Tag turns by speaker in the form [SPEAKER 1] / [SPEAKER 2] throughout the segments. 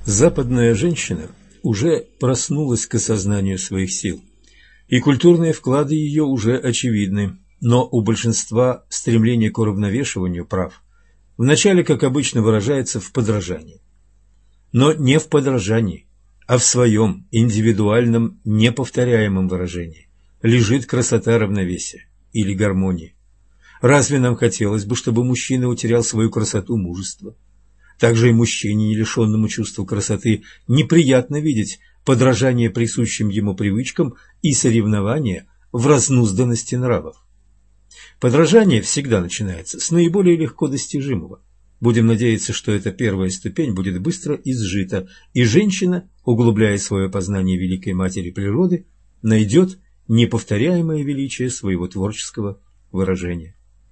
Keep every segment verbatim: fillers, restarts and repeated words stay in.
[SPEAKER 1] Западная женщина уже проснулась к осознанию своих сил, и культурные вклады ее уже очевидны, но у большинства стремление к уравновешиванию прав вначале, как обычно, выражается в подражании. Но не в подражании, а в своем индивидуальном неповторяемом выражении лежит красота равновесия или гармонии. Разве нам хотелось бы, чтобы мужчина утерял свою красоту мужества? Также и мужчине, не лишенному чувства красоты, неприятно видеть подражание присущим ему привычкам и соревнования в разнузданности нравов. Подражание всегда начинается с наиболее легко достижимого. Будем надеяться, что эта первая ступень будет быстро изжита, и женщина, углубляя свое познание великой матери природы, найдет неповторяемое величие своего творческого выражения.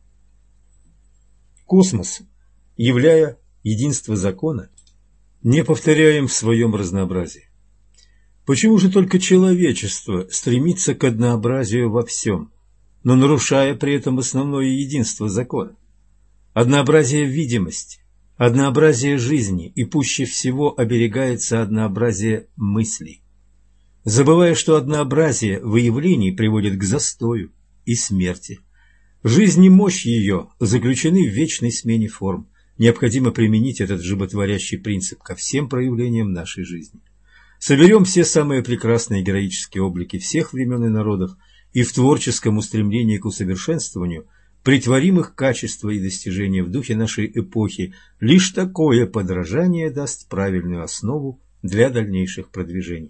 [SPEAKER 1] Космос, являя единство закона, не повторяем в своем разнообразии. Почему же только человечество стремится к однообразию во всем, но нарушая при этом основное единство закона? Однообразие видимости, однообразие жизни, и пуще всего оберегается однообразие мыслей, забывая, что однообразие выявлений приводит к застою и смерти. Жизнь и мощь ее заключены в вечной смене форм. Необходимо применить этот животворящий принцип ко всем проявлениям нашей жизни. Соберем все самые прекрасные героические облики всех времен и народов, и в творческом устремлении к усовершенствованию притворим их качества и достижения в духе нашей эпохи. Лишь такое подражание даст правильную основу для дальнейших продвижений.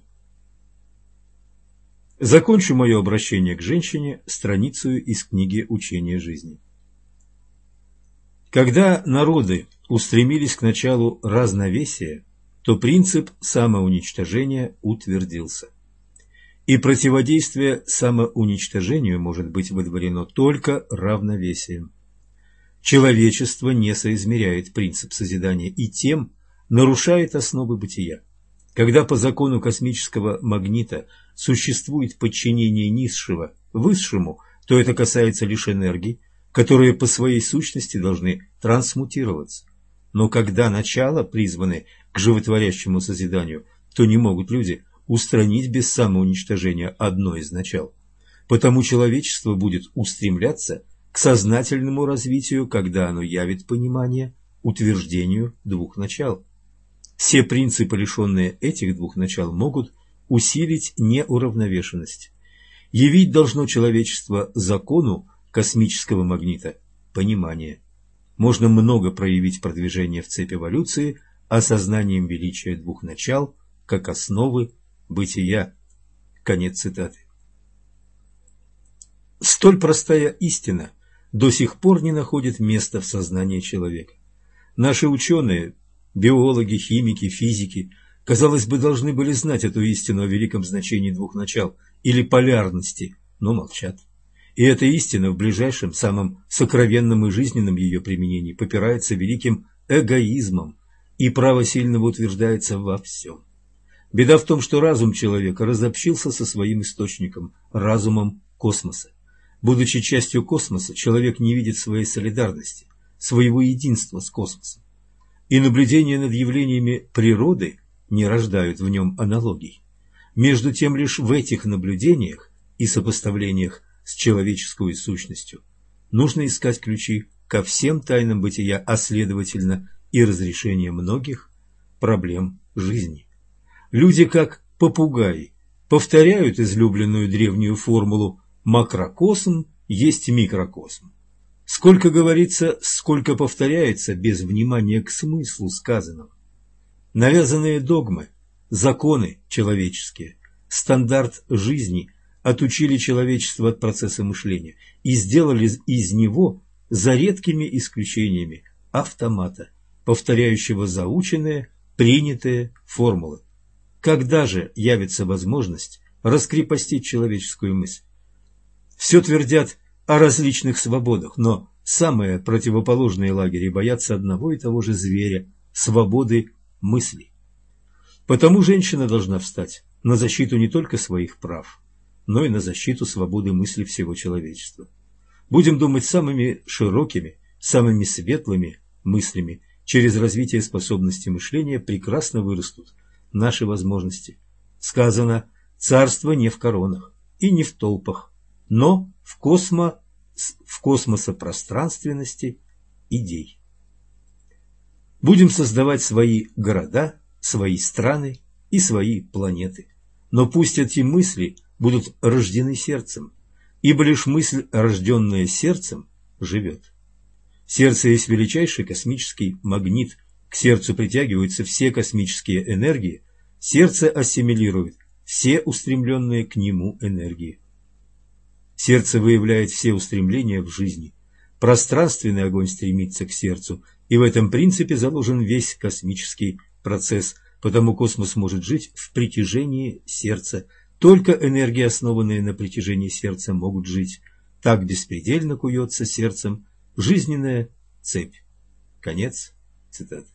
[SPEAKER 1] Закончу мое обращение к женщине страницей из книги «Учение жизни». Когда народы устремились к началу разновесия, то принцип самоуничтожения утвердился. И противодействие самоуничтожению может быть выдворено только равновесием. Человечество не соизмеряет принцип созидания и тем нарушает основы бытия. Когда по закону космического магнита существует подчинение низшего высшему, то это касается лишь энергий, которые по своей сущности должны трансмутироваться. Но когда начала призваны к животворящему созиданию, то не могут люди устранить без самоуничтожения одно из начал. Потому человечество будет устремляться к сознательному развитию, когда оно явит понимание утверждению двух начал. Все принципы, лишенные этих двух начал, могут усилить неуравновешенность. Явить должно человечество закону космического магнита понимание. Можно много проявить продвижение в цепи эволюции осознанием величия двух начал как основы бытия. Конец цитаты. Столь простая истина до сих пор не находит места в сознании человека. Наши ученые, биологи, химики, физики, казалось бы, должны были знать эту истину о великом значении двух начал или полярности, но молчат. И эта истина в ближайшем, самом сокровенном и жизненном ее применении попирается великим эгоизмом, и право сильного утверждается во всем. Беда в том, что разум человека разобщился со своим источником, разумом космоса. Будучи частью космоса, человек не видит своей солидарности, своего единства с космосом. И наблюдения над явлениями природы не рождают в нем аналогий. Между тем, лишь в этих наблюдениях и сопоставлениях с человеческой сущностью нужно искать ключи ко всем тайнам бытия, а следовательно и разрешение многих проблем жизни. Люди, как попугаи, повторяют излюбленную древнюю формулу «макрокосм есть микрокосм». Сколько говорится, сколько повторяется, без внимания к смыслу сказанного. Навязанные догмы, законы человеческие, стандарт жизни отучили человечество от процесса мышления и сделали из него, за редкими исключениями, автомата, повторяющего заученные, принятые формулы. Когда же явится возможность раскрепостить человеческую мысль? Все твердят о различных свободах, но самые противоположные лагеря боятся одного и того же зверя – свободы мыслей. Потому женщина должна встать на защиту не только своих прав, но и на защиту свободы мысли всего человечества. Будем думать самыми широкими, самыми светлыми мыслями через развитие способности мышления прекрасно вырастут наши возможности. Сказано: царство не в коронах и не в толпах, но в, космо, в космосопространственности идей. Будем создавать свои города, свои страны и свои планеты. Но пусть эти мысли будут рождены сердцем, ибо лишь мысль, рожденная сердцем, живет. Сердце есть величайший космический магнит. К сердцу притягиваются все космические энергии, сердце ассимилирует все устремленные к нему энергии. Сердце выявляет все устремления в жизни. Пространственный огонь стремится к сердцу, и в этом принципе заложен весь космический процесс, потому космос может жить в притяжении сердца. Только энергии, основанные на притяжении сердца, могут жить. Так беспредельно куется сердцем жизненная цепь. Конец цитаты.